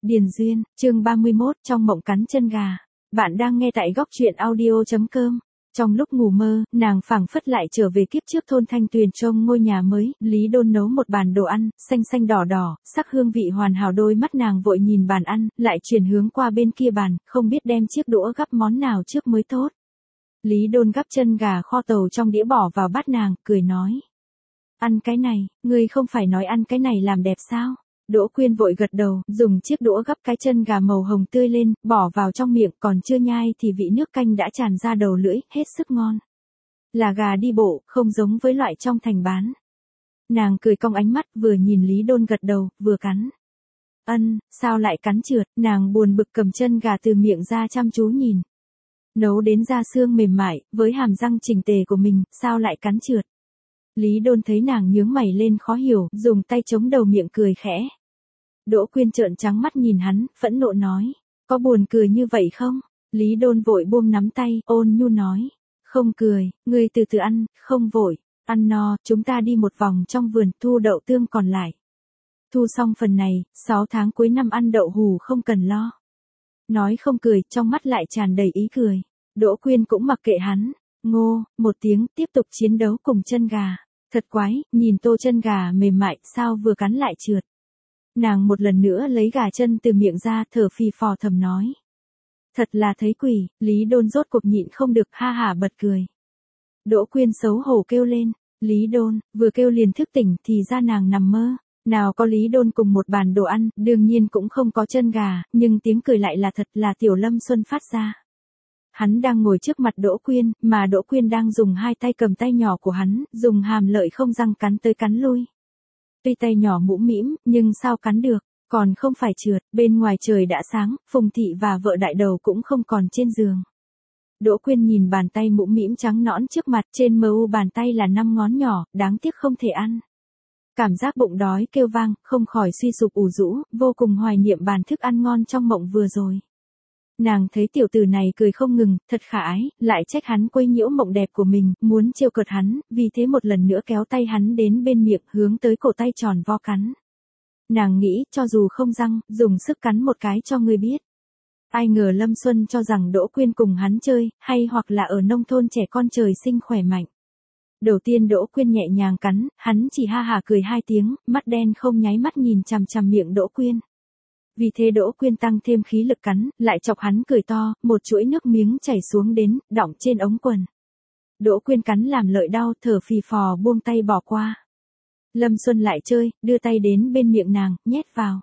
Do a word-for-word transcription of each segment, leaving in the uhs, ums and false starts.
Điền Duyên, chương ba mươi mốt, trong mộng cắn chân gà. Bạn đang nghe tại góc truyện audio chấm com. Trong lúc ngủ mơ, nàng phảng phất lại trở về kiếp trước thôn Thanh Tuyền trông ngôi nhà mới, Lý Đôn nấu một bàn đồ ăn, xanh xanh đỏ đỏ, sắc hương vị hoàn hảo, đôi mắt nàng vội nhìn bàn ăn, lại chuyển hướng qua bên kia bàn, không biết đem chiếc đũa gắp món nào trước mới tốt. Lý Đôn gắp chân gà kho tàu trong đĩa bỏ vào bát nàng, cười nói. Ăn cái này, ngươi không phải nói ăn cái này làm đẹp sao? Đỗ Quyên vội gật đầu, dùng chiếc đũa gắp cái chân gà màu hồng tươi lên, bỏ vào trong miệng, còn chưa nhai thì vị nước canh đã tràn ra đầu lưỡi, hết sức ngon. Là gà đi bộ, không giống với loại trong thành bán. Nàng cười cong ánh mắt, vừa nhìn Lý Đôn gật đầu, vừa cắn. Ân, sao lại cắn trượt, nàng buồn bực cầm chân gà từ miệng ra chăm chú nhìn. Nấu đến da xương mềm mại, với hàm răng chỉnh tề của mình, sao lại cắn trượt. Lý Đôn thấy nàng nhướng mày lên khó hiểu, dùng tay chống đầu miệng cười khẽ. Đỗ Quyên trợn trắng mắt nhìn hắn, phẫn nộ nói, có buồn cười như vậy không? Lý Đôn vội buông nắm tay, ôn nhu nói, không cười, ngươi từ từ ăn, không vội, ăn no, chúng ta đi một vòng trong vườn, thu đậu tương còn lại. Thu xong phần này, sáu tháng cuối năm ăn đậu hù không cần lo. Nói không cười, trong mắt lại tràn đầy ý cười. Đỗ Quyên cũng mặc kệ hắn, ngô, một tiếng, tiếp tục chiến đấu cùng chân gà. Thật quái, nhìn tô chân gà mềm mại, sao vừa cắn lại trượt. Nàng một lần nữa lấy gà chân từ miệng ra, thở phì phò thầm nói. Thật là thấy quỷ, Lý Đôn rốt cuộc nhịn không được, ha hả bật cười. Đỗ Quyên xấu hổ kêu lên, Lý Đôn, vừa kêu liền thức tỉnh thì ra nàng nằm mơ. Nào có Lý Đôn cùng một bàn đồ ăn, đương nhiên cũng không có chân gà, nhưng tiếng cười lại là thật, là Tiểu Lâm Xuân phát ra. Hắn đang ngồi trước mặt Đỗ Quyên, mà Đỗ Quyên đang dùng hai tay cầm tay nhỏ của hắn, dùng hàm lợi không răng cắn tới cắn lui. Tuy tay nhỏ mũm mĩm, nhưng sao cắn được, còn không phải trượt, bên ngoài trời đã sáng, Phùng Thị và vợ đại đầu cũng không còn trên giường. Đỗ Quyên nhìn bàn tay mũm mĩm trắng nõn trước mặt, trên mờ u bàn tay là năm ngón nhỏ, đáng tiếc không thể ăn. Cảm giác bụng đói kêu vang, không khỏi suy sụp ủ rũ, vô cùng hoài niệm bàn thức ăn ngon trong mộng vừa rồi. Nàng thấy tiểu tử này cười không ngừng, thật khả ái, lại trách hắn quấy nhiễu mộng đẹp của mình, muốn trêu cợt hắn, vì thế một lần nữa kéo tay hắn đến bên miệng, hướng tới cổ tay tròn vo cắn. Nàng nghĩ, cho dù không răng, dùng sức cắn một cái cho ngươi biết. Ai ngờ Lâm Xuân cho rằng Đỗ Quyên cùng hắn chơi, hay hoặc là ở nông thôn trẻ con trời sinh khỏe mạnh. Đầu tiên Đỗ Quyên nhẹ nhàng cắn, hắn chỉ ha hả cười hai tiếng, mắt đen không nháy mắt nhìn chằm chằm miệng Đỗ Quyên. Vì thế Đỗ Quyên tăng thêm khí lực cắn, lại chọc hắn cười to, một chuỗi nước miếng chảy xuống đến, đọng trên ống quần. Đỗ Quyên cắn làm lợi đau, thở phì phò buông tay bỏ qua. Lâm Xuân lại chơi, đưa tay đến bên miệng nàng, nhét vào.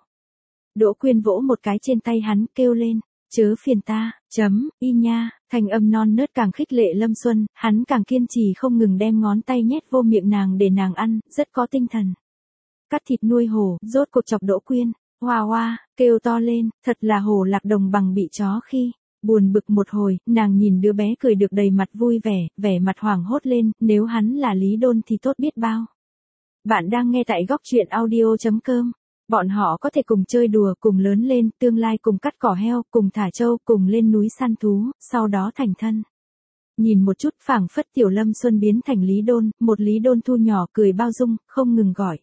Đỗ Quyên vỗ một cái trên tay hắn, kêu lên, chớ phiền ta, chấm, y nha, thành âm non nớt càng khích lệ Lâm Xuân, hắn càng kiên trì không ngừng đem ngón tay nhét vô miệng nàng để nàng ăn, rất có tinh thần. Cắt thịt nuôi hổ, rốt cuộc chọc Đỗ Quyên. Hoa hoa, kêu to lên, thật là hổ lạc đồng bằng bị chó khi. Buồn bực một hồi, nàng nhìn đứa bé cười được đầy mặt vui vẻ, vẻ mặt hoảng hốt lên, nếu hắn là Lý Đôn thì tốt biết bao. Bạn đang nghe tại góc truyện audio chấm com. Bọn họ có thể cùng chơi đùa, cùng lớn lên, tương lai cùng cắt cỏ heo, cùng thả trâu, cùng lên núi săn thú, sau đó thành thân. Nhìn một chút phảng phất Tiểu Lâm Xuân biến thành Lý Đôn, một Lý Đôn thu nhỏ cười bao dung, không ngừng gọi.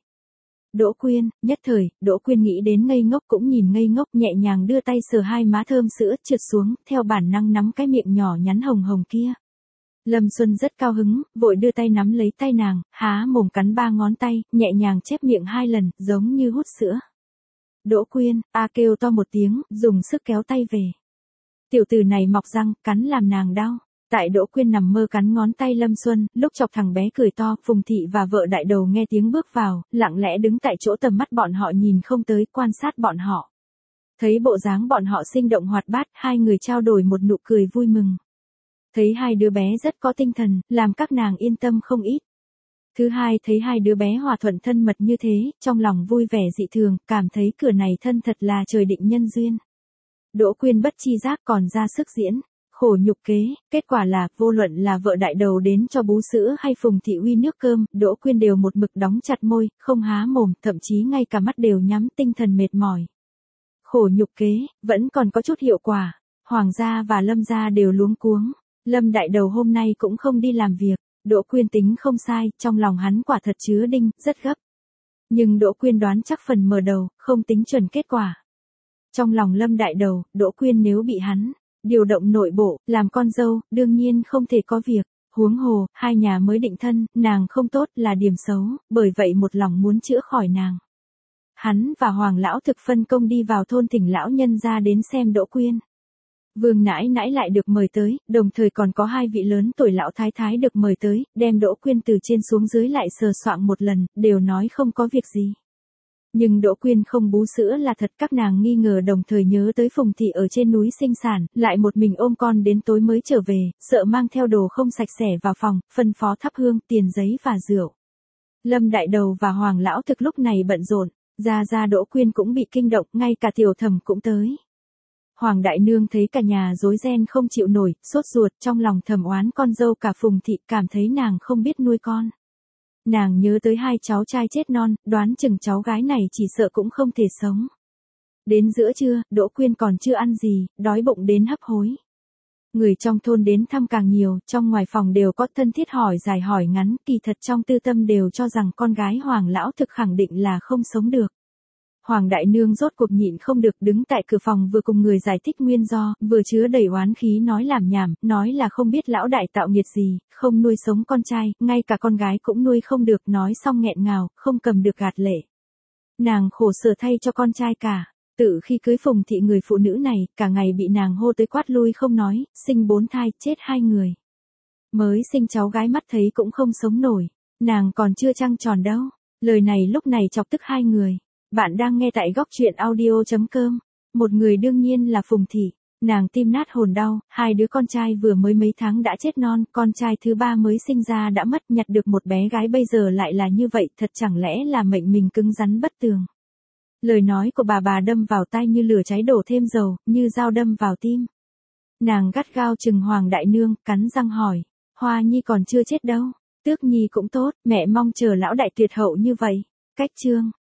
Đỗ Quyên, nhất thời, Đỗ Quyên nghĩ đến ngây ngốc cũng nhìn ngây ngốc, nhẹ nhàng đưa tay sờ hai má thơm sữa trượt xuống, theo bản năng nắm cái miệng nhỏ nhắn hồng hồng kia. Lâm Xuân rất cao hứng, vội đưa tay nắm lấy tay nàng, há mồm cắn ba ngón tay, nhẹ nhàng chép miệng hai lần, giống như hút sữa. Đỗ Quyên, a kêu to một tiếng, dùng sức kéo tay về. Tiểu tử này mọc răng, cắn làm nàng đau. Tại Đỗ Quyên nằm mơ cắn ngón tay Lâm Xuân, lúc chọc thằng bé cười to, Phùng Thị và vợ đại đầu nghe tiếng bước vào, lặng lẽ đứng tại chỗ, tầm mắt bọn họ nhìn không tới, quan sát bọn họ. Thấy bộ dáng bọn họ sinh động hoạt bát, hai người trao đổi một nụ cười vui mừng. Thấy hai đứa bé rất có tinh thần, làm các nàng yên tâm không ít. Thứ hai, thấy hai đứa bé hòa thuận thân mật như thế, trong lòng vui vẻ dị thường, cảm thấy cửa này thân thật là trời định nhân duyên. Đỗ Quyên bất chi giác còn ra sức diễn. Khổ nhục kế, kết quả là, vô luận là vợ đại đầu đến cho bú sữa hay Phùng Thị uy nước cơm, Đỗ Quyên đều một mực đóng chặt môi, không há mồm, thậm chí ngay cả mắt đều nhắm, tinh thần mệt mỏi. Khổ nhục kế, vẫn còn có chút hiệu quả. Hoàng gia và Lâm gia đều luống cuống. Lâm đại đầu hôm nay cũng không đi làm việc. Đỗ Quyên tính không sai, trong lòng hắn quả thật chứa đinh, rất gấp. Nhưng Đỗ Quyên đoán chắc phần mở đầu, không tính chuẩn kết quả. Trong lòng Lâm Đại Đầu, Đỗ Quyên nếu bị hắn điều động nội bộ, làm con dâu, đương nhiên không thể có việc. Huống hồ, hai nhà mới định thân, nàng không tốt là điểm xấu, bởi vậy một lòng muốn chữa khỏi nàng. Hắn và Hoàng lão thực phân công đi vào thôn thỉnh lão nhân ra đến xem Đỗ Quyên. Vương nãi nãi lại được mời tới, đồng thời còn có hai vị lớn tuổi lão thái thái được mời tới, đem Đỗ Quyên từ trên xuống dưới lại sờ soạng một lần, đều nói không có việc gì. Nhưng Đỗ Quyên không bú sữa là thật, các nàng nghi ngờ đồng thời nhớ tới Phùng thị ở trên núi sinh sản, lại một mình ôm con đến tối mới trở về, sợ mang theo đồ không sạch sẽ vào phòng, phân phó thắp hương, tiền giấy và rượu. Lâm Đại Đầu và Hoàng lão thực lúc này bận rộn, ra ra Đỗ Quyên cũng bị kinh động, ngay cả Tiểu Thẩm cũng tới. Hoàng đại nương thấy cả nhà rối ren không chịu nổi, sốt ruột, trong lòng thầm oán con dâu cả Phùng thị, cảm thấy nàng không biết nuôi con. Nàng nhớ tới hai cháu trai chết non, đoán chừng cháu gái này chỉ sợ cũng không thể sống. Đến giữa trưa, Đỗ Quyên còn chưa ăn gì, đói bụng đến hấp hối. Người trong thôn đến thăm càng nhiều, trong ngoài phòng đều có thân thiết hỏi dài hỏi ngắn, kỳ thật trong tư tâm đều cho rằng con gái Hoàng lão thực khẳng định là không sống được. Hoàng đại nương rốt cuộc nhịn không được, đứng tại cửa phòng vừa cùng người giải thích nguyên do, vừa chứa đầy oán khí nói làm nhảm, nói là không biết lão đại tạo nghiệt gì, không nuôi sống con trai, ngay cả con gái cũng nuôi không được, nói xong nghẹn ngào, không cầm được gạt lệ. Nàng khổ sở thay cho con trai cả, tự khi cưới Phùng thị người phụ nữ này, cả ngày bị nàng hô tới quát lui không nói, sinh bốn thai, chết hai người. Mới sinh cháu gái mắt thấy cũng không sống nổi, nàng còn chưa trăng tròn đâu, lời này lúc này chọc tức hai người. Bạn đang nghe tại góc truyện audio chấm com. Một người đương nhiên là Phùng thị, nàng tim nát hồn đau, hai đứa con trai vừa mới mấy tháng đã chết non, con trai thứ ba mới sinh ra đã mất, nhặt được một bé gái bây giờ lại là như vậy, thật chẳng lẽ là mệnh mình cứng rắn bất tường. Lời nói của bà bà đâm vào tai như lửa cháy đổ thêm dầu, như dao đâm vào tim. Nàng gắt gao chừng Hoàng đại nương, cắn răng hỏi, Hoa Nhi còn chưa chết đâu, Tước Nhi cũng tốt, mẹ mong chờ lão đại tuyệt hậu như vậy. Cách chương